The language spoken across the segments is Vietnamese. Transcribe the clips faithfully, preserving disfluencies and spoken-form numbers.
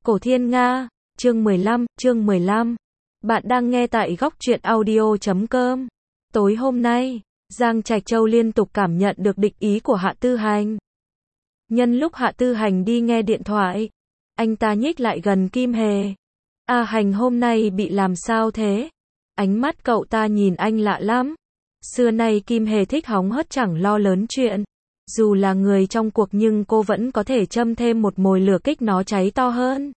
Cổ Thiên Nga, chương mười lăm, chương mười lăm. Bạn đang nghe tại góc truyện audio chấm com. Tối hôm nay, Giang Trạch Châu liên tục cảm nhận được địch ý của Hạ Tư Hành. Nhân lúc Hạ Tư Hành đi nghe điện thoại, anh ta nhích lại gần Kim Hề. A Hành hôm nay bị làm sao thế? Ánh mắt cậu ta nhìn anh lạ lắm. Xưa nay Kim Hề thích hóng hớt chẳng lo lớn chuyện. Dù là người trong cuộc nhưng cô vẫn có thể châm thêm một mồi lửa kích nó cháy to hơn.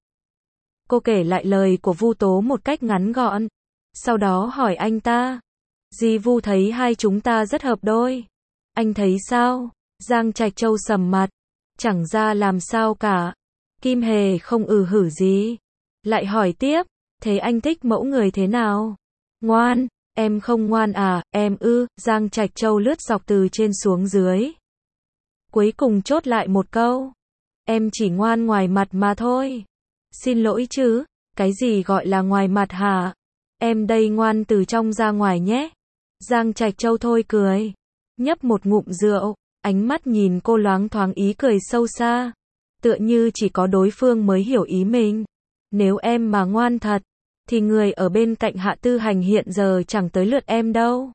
Cô kể lại lời của Vu Tố một cách ngắn gọn. Sau đó hỏi anh ta. Dì Vu thấy hai chúng ta rất hợp đôi. Anh thấy sao? Giang Trạch Châu sầm mặt. Chẳng ra làm sao cả. Kim Hề không ừ hử gì. Lại hỏi tiếp. Thế anh thích mẫu người thế nào? Ngoan. Em không ngoan à? Em ư? Giang Trạch Châu lướt dọc từ trên xuống dưới. Cuối cùng chốt lại một câu. Em chỉ ngoan ngoài mặt mà thôi. Xin lỗi chứ, cái gì gọi là ngoài mặt hả? Em đây ngoan từ trong ra ngoài nhé. Giang Trạch Châu thôi cười. Nhấp một ngụm rượu, ánh mắt nhìn cô loáng thoáng ý cười sâu xa. Tựa như chỉ có đối phương mới hiểu ý mình. Nếu em mà ngoan thật, thì người ở bên cạnh Hạ Tư Hành hiện giờ chẳng tới lượt em đâu.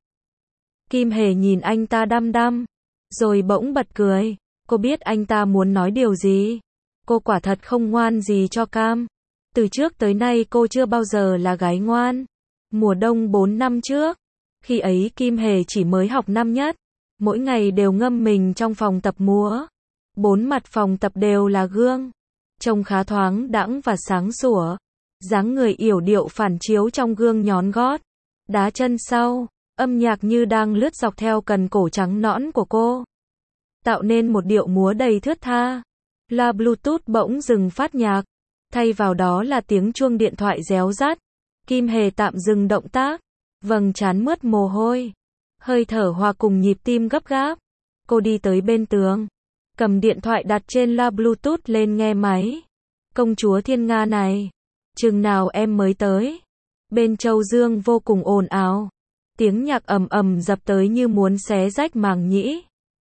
Kim Hề nhìn anh ta đăm đăm, rồi bỗng bật cười. Cô biết anh ta muốn nói điều gì. Cô quả thật không ngoan gì cho cam. Từ trước tới nay cô chưa bao giờ là gái ngoan. Mùa đông bốn năm trước, khi ấy Kim Hề chỉ mới học năm nhất, mỗi ngày đều ngâm mình trong phòng tập múa. Bốn mặt phòng tập đều là gương, trông khá thoáng đãng và sáng sủa. Dáng người yểu điệu phản chiếu trong gương nhón gót, đá chân sau, âm nhạc như đang lướt dọc theo cần cổ trắng nõn của cô, tạo nên một điệu múa đầy thướt tha. Loa Bluetooth bỗng dừng phát nhạc, thay vào đó là tiếng chuông điện thoại réo rắt. Kim Hề tạm dừng động tác, vầng trán mướt mồ hôi, hơi thở hòa cùng nhịp tim gấp gáp. Cô đi tới bên tường, cầm điện thoại đặt trên loa Bluetooth lên nghe máy. Công chúa Thiên Nga này, chừng nào em mới tới? Bên Châu Dương vô cùng ồn ào, tiếng nhạc ầm ầm dập tới như muốn xé rách màng nhĩ.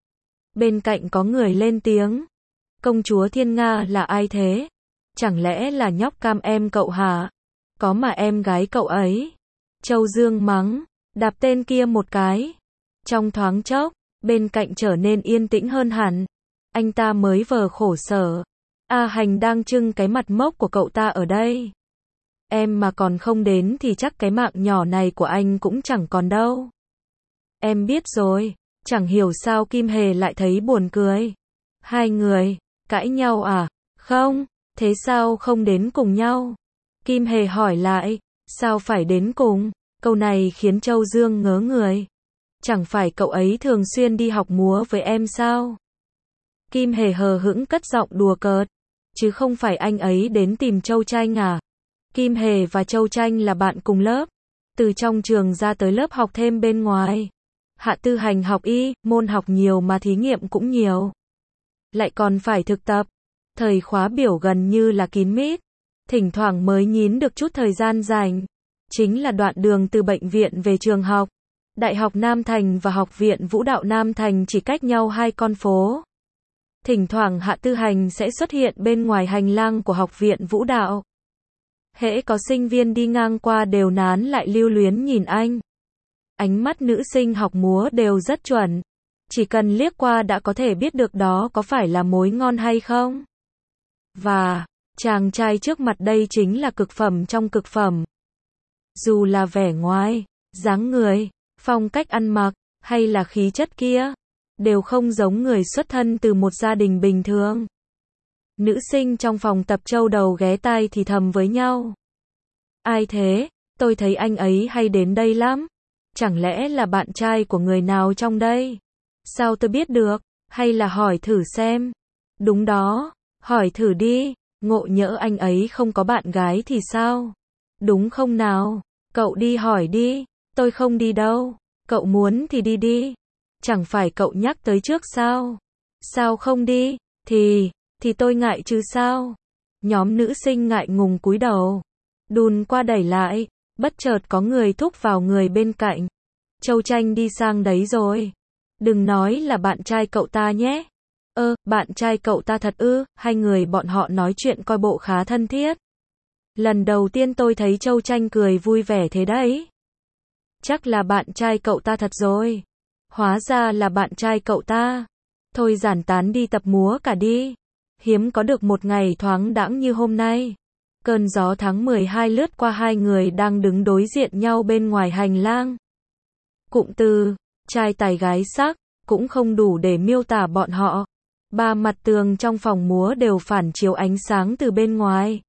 Bên cạnh có người lên tiếng. Công chúa Thiên Nga là ai thế? Chẳng lẽ là nhóc cam em cậu hả? Có mà em gái cậu ấy. Châu Dương mắng, đạp tên kia một cái. Trong thoáng chốc, bên cạnh trở nên yên tĩnh hơn hẳn. Anh ta mới vờ khổ sở. A Hành đang trưng cái mặt mốc của cậu ta ở đây. Em mà còn không đến thì chắc cái mạng nhỏ này của anh cũng chẳng còn đâu. Em biết rồi. Chẳng hiểu sao Kim Hề lại thấy buồn cười. Hai người cãi nhau à? Không, thế sao không đến cùng nhau? Kim Hề hỏi lại, sao phải đến cùng? Câu này khiến Châu Dương ngớ người. Chẳng phải cậu ấy thường xuyên đi học múa với em sao? Kim Hề hờ hững cất giọng đùa cợt, chứ không phải anh ấy đến tìm Châu Tranh à? Kim Hề và Châu Tranh là bạn cùng lớp, từ trong trường ra tới lớp học thêm bên ngoài. Hạ Tư Hành học y, môn học nhiều mà thí nghiệm cũng nhiều. Lại còn phải thực tập. Thời khóa biểu gần như là kín mít. Thỉnh thoảng mới nhín được chút thời gian rảnh. Chính là đoạn đường từ bệnh viện về trường học. Đại học Nam Thành và Học viện Vũ đạo Nam Thành chỉ cách nhau hai con phố. Thỉnh thoảng Hạ Tư Hành sẽ xuất hiện bên ngoài hành lang của Học viện Vũ đạo. Hễ có sinh viên đi ngang qua đều nán lại lưu luyến nhìn anh. Ánh mắt nữ sinh học múa đều rất chuẩn. Chỉ cần liếc qua đã có thể biết được đó có phải là mối ngon hay không. Và, chàng trai trước mặt đây chính là cực phẩm trong cực phẩm. Dù là vẻ ngoài, dáng người, phong cách ăn mặc, hay là khí chất kia, đều không giống người xuất thân từ một gia đình bình thường. Nữ sinh trong phòng tập châu đầu ghé tai thì thầm với nhau. Ai thế? Tôi thấy anh ấy hay đến đây lắm. Chẳng lẽ là bạn trai của người nào trong đây? Sao tôi biết được? Hay là hỏi thử xem? Đúng đó, hỏi thử đi. Ngộ nhỡ anh ấy không có bạn gái thì sao? Đúng không nào? Cậu đi hỏi đi. Tôi không đi đâu. Cậu muốn thì đi đi. Chẳng phải cậu nhắc tới trước sao? Sao không đi? Thì, thì tôi ngại chứ sao? Nhóm nữ sinh ngại ngùng cúi đầu. Đùn qua đẩy lại. Bất chợt có người thúc vào người bên cạnh. Châu Tranh đi sang đấy rồi. Đừng nói là bạn trai cậu ta nhé. Ơ, bạn trai cậu ta thật ư? Hai người bọn họ nói chuyện coi bộ khá thân thiết. Lần đầu tiên tôi thấy Châu Tranh cười vui vẻ thế đấy. Chắc là bạn trai cậu ta thật rồi. Hóa ra là bạn trai cậu ta. Thôi giản tán đi tập múa cả đi. Hiếm có được một ngày thoáng đãng như hôm nay. Cơn gió tháng mười hai lướt qua hai người đang đứng đối diện nhau bên ngoài hành lang. Cụm từ, trai tài gái sắc, cũng không đủ để miêu tả bọn họ. Ba mặt tường trong phòng múa đều phản chiếu ánh sáng từ bên ngoài.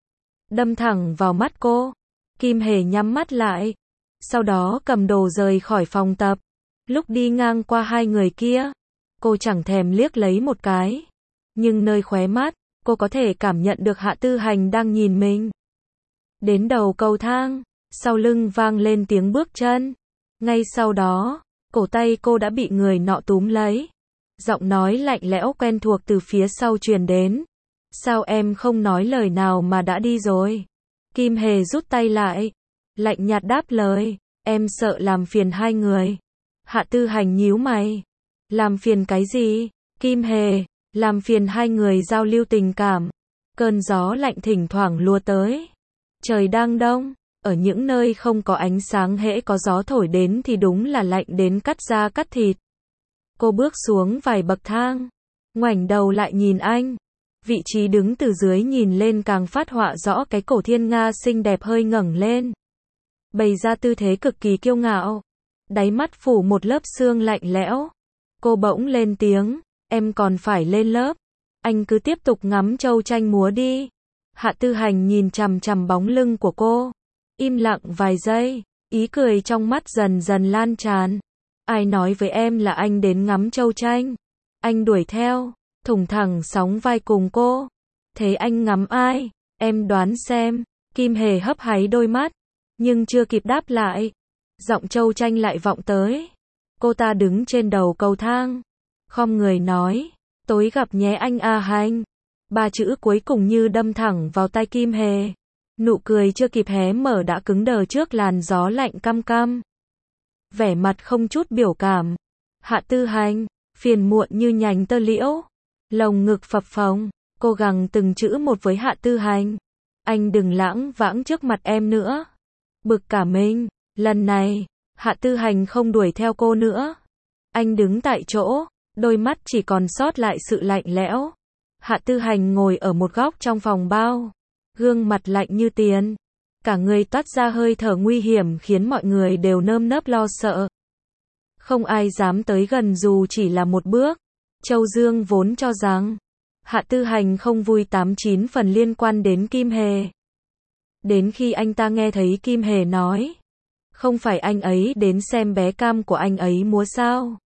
Đâm thẳng vào mắt cô. Kim Hề nhắm mắt lại. Sau đó cầm đồ rời khỏi phòng tập. Lúc đi ngang qua hai người kia, cô chẳng thèm liếc lấy một cái. Nhưng nơi khóe mắt, cô có thể cảm nhận được Hạ Tư Hành đang nhìn mình. Đến đầu cầu thang, sau lưng vang lên tiếng bước chân. Ngay sau đó, cổ tay cô đã bị người nọ túm lấy. Giọng nói lạnh lẽo quen thuộc từ phía sau truyền đến. Sao em không nói lời nào mà đã đi rồi? Kim Hề rút tay lại. Lạnh nhạt đáp lời. Em sợ làm phiền hai người. Hạ Tư Hành nhíu mày. Làm phiền cái gì? Kim Hề. Làm phiền hai người giao lưu tình cảm. Cơn gió lạnh thỉnh thoảng lùa tới. Trời đang đông. Ở những nơi không có ánh sáng hễ có gió thổi đến thì đúng là lạnh đến cắt da cắt thịt. Cô bước xuống vài bậc thang. Ngoảnh đầu lại nhìn anh. Vị trí đứng từ dưới nhìn lên càng phát họa rõ cái cổ thiên nga xinh đẹp hơi ngẩng lên. Bày ra tư thế cực kỳ kiêu ngạo. Đáy mắt phủ một lớp sương lạnh lẽo. Cô bỗng lên tiếng. Em còn phải lên lớp. Anh cứ tiếp tục ngắm Châu Tranh múa đi. Hạ Tư Hành nhìn chằm chằm bóng lưng của cô. Im lặng vài giây. Ý cười trong mắt dần dần lan tràn. Ai nói với em là anh đến ngắm Châu Tranh? Anh đuổi theo. Thủng thẳng sóng vai cùng cô. Thế anh ngắm ai? Em đoán xem. Kim Hề hấp háy đôi mắt. Nhưng chưa kịp đáp lại. Giọng Châu Tranh lại vọng tới. Cô ta đứng trên đầu cầu thang. Khom người nói. Tối gặp nhé anh A Hành. Ba chữ cuối cùng như đâm thẳng vào tai Kim Hề. Nụ cười chưa kịp hé mở đã cứng đờ trước làn gió lạnh căm căm. Vẻ mặt không chút biểu cảm. Hạ Tư Hành. Phiền muộn như nhành tơ liễu. Lồng ngực phập phồng. Cô gằn từng chữ một với Hạ Tư Hành. Anh đừng lãng vãng trước mặt em nữa. Bực cả mình. Lần này, Hạ Tư Hành không đuổi theo cô nữa. Anh đứng tại chỗ. Đôi mắt chỉ còn sót lại sự lạnh lẽo. Hạ Tư Hành ngồi ở một góc trong phòng bao. Gương mặt lạnh như tiền. Cả người toát ra hơi thở nguy hiểm khiến mọi người đều nơm nớp lo sợ. Không ai dám tới gần dù chỉ là một bước. Châu Dương vốn cho rằng Hạ Tư Hành không vui tám chín phần liên quan đến Kim Hề. Đến khi anh ta nghe thấy Kim Hề nói. Không phải anh ấy đến xem bé cam của anh ấy múa sao?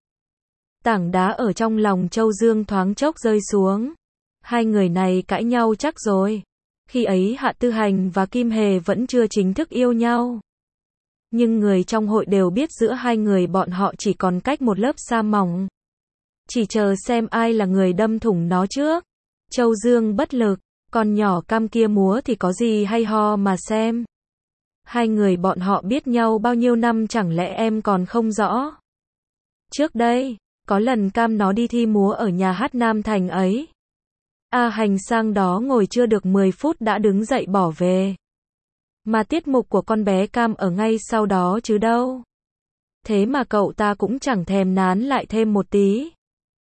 Tảng đá ở trong lòng Châu Dương thoáng chốc rơi xuống. Hai người này cãi nhau chắc rồi. Khi ấy Hạ Tư Hành và Kim Hề vẫn chưa chính thức yêu nhau. Nhưng người trong hội đều biết giữa hai người bọn họ chỉ còn cách một lớp sa mỏng. Chỉ chờ xem ai là người đâm thủng nó trước. Châu Dương bất lực. Con nhỏ cam kia múa thì có gì hay ho mà xem. Hai người bọn họ biết nhau bao nhiêu năm chẳng lẽ em còn không rõ. Trước đây, có lần cam nó đi thi múa ở nhà hát Nam Thành ấy. A Hành sang đó ngồi chưa được mười phút đã đứng dậy bỏ về. Mà tiết mục của con bé cam ở ngay sau đó chứ đâu. Thế mà cậu ta cũng chẳng thèm nán lại thêm một tí.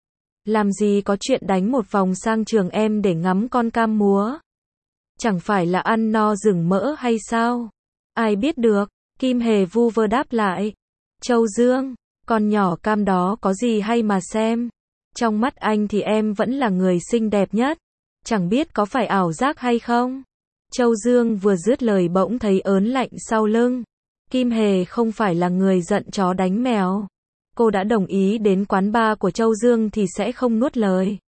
Làm gì có chuyện đánh một vòng sang trường em để ngắm con cam múa. Chẳng phải là ăn no rừng mỡ hay sao? Ai biết được, Kim Hề vu vơ đáp lại. Châu Dương, con nhỏ cam đó có gì hay mà xem. Trong mắt anh thì em vẫn là người xinh đẹp nhất. Chẳng biết có phải ảo giác hay không? Châu Dương vừa dứt lời bỗng thấy ớn lạnh sau lưng. Kim Hề không phải là người giận chó đánh mèo. Cô đã đồng ý đến quán bar của Châu Dương thì sẽ không nuốt lời.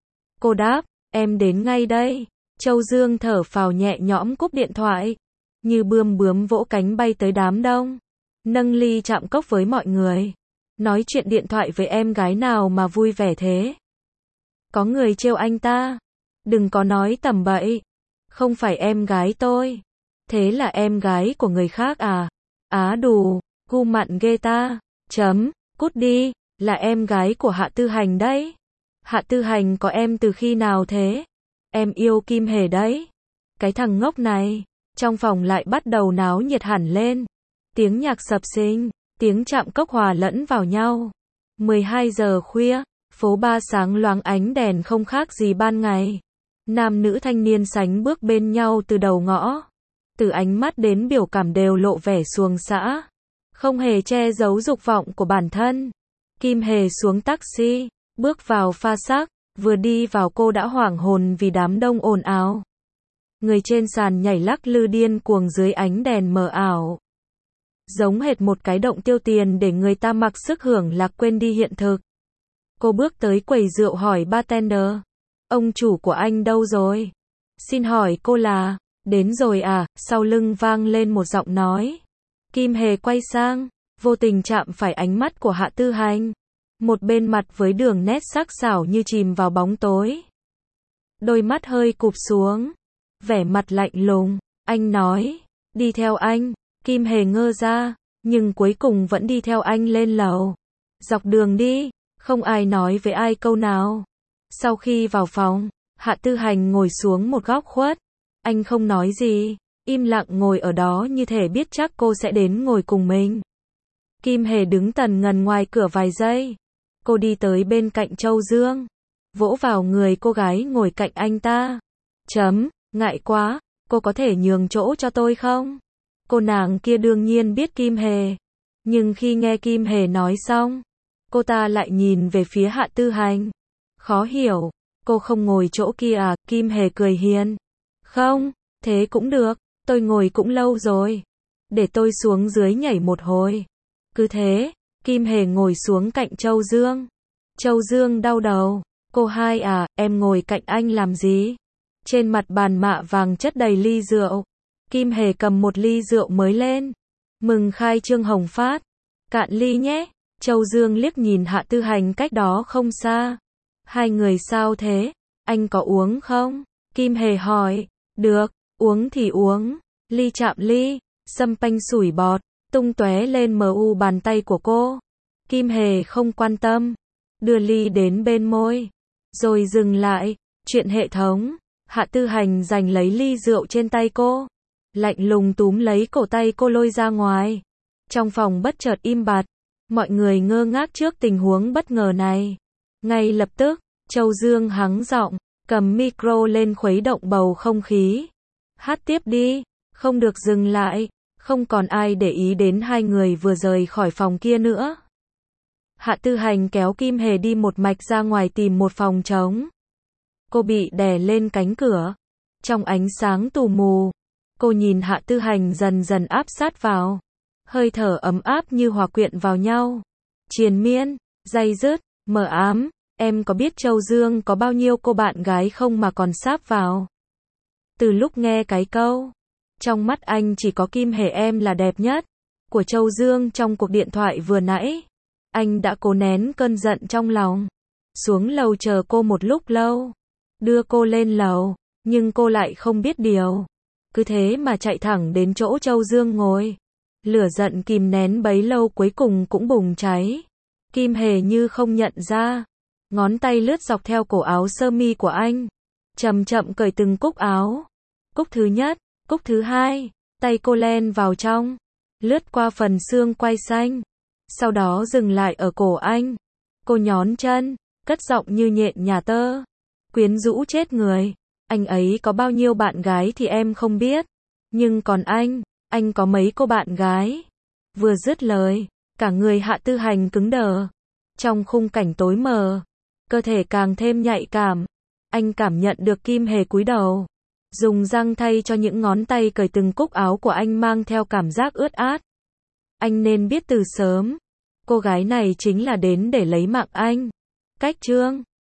Cô đáp, em đến ngay đây. Châu Dương thở phào nhẹ nhõm cúp điện thoại. Như bươm bướm vỗ cánh bay tới đám đông. Nâng ly chạm cốc với mọi người. Nói chuyện điện thoại với em gái nào mà vui vẻ thế. Có người trêu anh ta. Đừng có nói tầm bậy. Không phải em gái tôi. Thế là em gái của người khác à? Á đù, gu mặn ghê ta. Chấm, cút đi, là em gái của Hạ Tư Hành đấy. Hạ Tư Hành có em từ khi nào thế? Em yêu Kim Hề đấy. Cái thằng ngốc này. Trong phòng lại bắt đầu náo nhiệt hẳn lên. Tiếng nhạc sập sình, tiếng chạm cốc hòa lẫn vào nhau. mười hai giờ khuya, phố Ba sáng loáng ánh đèn không khác gì ban ngày. Nam nữ thanh niên sánh bước bên nhau từ đầu ngõ. Từ ánh mắt đến biểu cảm đều lộ vẻ xuồng xã. Không hề che giấu dục vọng của bản thân. Kim Hề xuống taxi, bước vào pha sắc, vừa đi vào cô đã hoảng hồn vì đám đông ồn ào. Người trên sàn nhảy lắc lư điên cuồng dưới ánh đèn mờ ảo. Giống hệt một cái động tiêu tiền để người ta mặc sức hưởng lạc quên đi hiện thực. Cô bước tới quầy rượu hỏi bartender. Ông chủ của anh đâu rồi? Xin hỏi cô là... Đến rồi à? Sau lưng vang lên một giọng nói. Kim Hề quay sang, vô tình chạm phải ánh mắt của Hạ Tư Hành. Một bên mặt với đường nét sắc sảo như chìm vào bóng tối. Đôi mắt hơi cụp xuống. Vẻ mặt lạnh lùng. Anh nói, đi theo anh. Kim Hề ngơ ra, nhưng cuối cùng vẫn đi theo anh lên lầu. Dọc đường đi, không ai nói với ai câu nào. Sau khi vào phòng, Hạ Tư Hành ngồi xuống một góc khuất. Anh không nói gì, im lặng ngồi ở đó như thể biết chắc cô sẽ đến ngồi cùng mình. Kim Hề đứng tần ngần ngoài cửa vài giây. Cô đi tới bên cạnh Châu Dương, vỗ vào người cô gái ngồi cạnh anh ta. Chấm, ngại quá, cô có thể nhường chỗ cho tôi không? Cô nàng kia đương nhiên biết Kim Hề. Nhưng khi nghe Kim Hề nói xong, cô ta lại nhìn về phía Hạ Tư Hành. Khó hiểu, cô không ngồi chỗ kia à? Kim Hề cười hiền. Không, thế cũng được, tôi ngồi cũng lâu rồi. Để tôi xuống dưới nhảy một hồi. Cứ thế, Kim Hề ngồi xuống cạnh Châu Dương. Châu Dương đau đầu. Cô hai à, em ngồi cạnh anh làm gì? Trên mặt bàn mạ vàng chất đầy ly rượu. Kim Hề cầm một ly rượu mới lên. Mừng khai trương hồng phát. Cạn ly nhé. Châu Dương liếc nhìn Hạ Tư Hành cách đó không xa. Hai người sao thế? Anh có uống không? Kim Hề hỏi. Được, uống thì uống. Ly chạm ly, sâm panh sủi bọt, tung tóe lên mờ u bàn tay của cô. Kim Hề không quan tâm. Đưa ly đến bên môi. Rồi dừng lại. Chuyện hệ thống. Hạ Tư Hành giành lấy ly rượu trên tay cô. Lạnh lùng túm lấy cổ tay cô lôi ra ngoài. Trong phòng bất chợt im bặt. Mọi người ngơ ngác trước tình huống bất ngờ này. Ngay lập tức, Châu Dương hắng giọng, cầm micro lên khuấy động bầu không khí. Hát tiếp đi, không được dừng lại. Không còn ai để ý đến hai người vừa rời khỏi phòng kia nữa. Hạ Tư Hành kéo Kim Hề đi một mạch ra ngoài tìm một phòng trống. Cô bị đè lên cánh cửa. Trong ánh sáng tù mù, cô nhìn Hạ Tư Hành dần dần áp sát vào. Hơi thở ấm áp như hòa quyện vào nhau. Triền miên, day dứt, mờ ám. Em có biết Châu Dương có bao nhiêu cô bạn gái không mà còn sáp vào? Từ lúc nghe cái câu, trong mắt anh chỉ có Kim Hề em là đẹp nhất, của Châu Dương trong cuộc điện thoại vừa nãy, anh đã cố nén cơn giận trong lòng. Xuống lầu chờ cô một lúc lâu. Đưa cô lên lầu, nhưng cô lại không biết điều. Cứ thế mà chạy thẳng đến chỗ Châu Dương ngồi. Lửa giận kìm nén bấy lâu cuối cùng cũng bùng cháy. Kim Hề như không nhận ra. Ngón tay lướt dọc theo cổ áo sơ mi của anh. Chậm chậm cởi từng cúc áo. Cúc thứ nhất, cúc thứ hai. Tay cô len vào trong. Lướt qua phần xương quai xanh. Sau đó dừng lại ở cổ anh. Cô nhón chân, cất giọng như nhện nhà tơ. Quyến rũ chết người. Anh ấy có bao nhiêu bạn gái thì em không biết. Nhưng còn anh, anh có mấy cô bạn gái. Vừa dứt lời, cả người Hạ Tư Hành cứng đờ. Trong khung cảnh tối mờ, cơ thể càng thêm nhạy cảm. Anh cảm nhận được Kim Hề cúi đầu. Dùng răng thay cho những ngón tay cởi từng cúc áo của anh mang theo cảm giác ướt át. Anh nên biết từ sớm. Cô gái này chính là đến để lấy mạng anh. Cách chương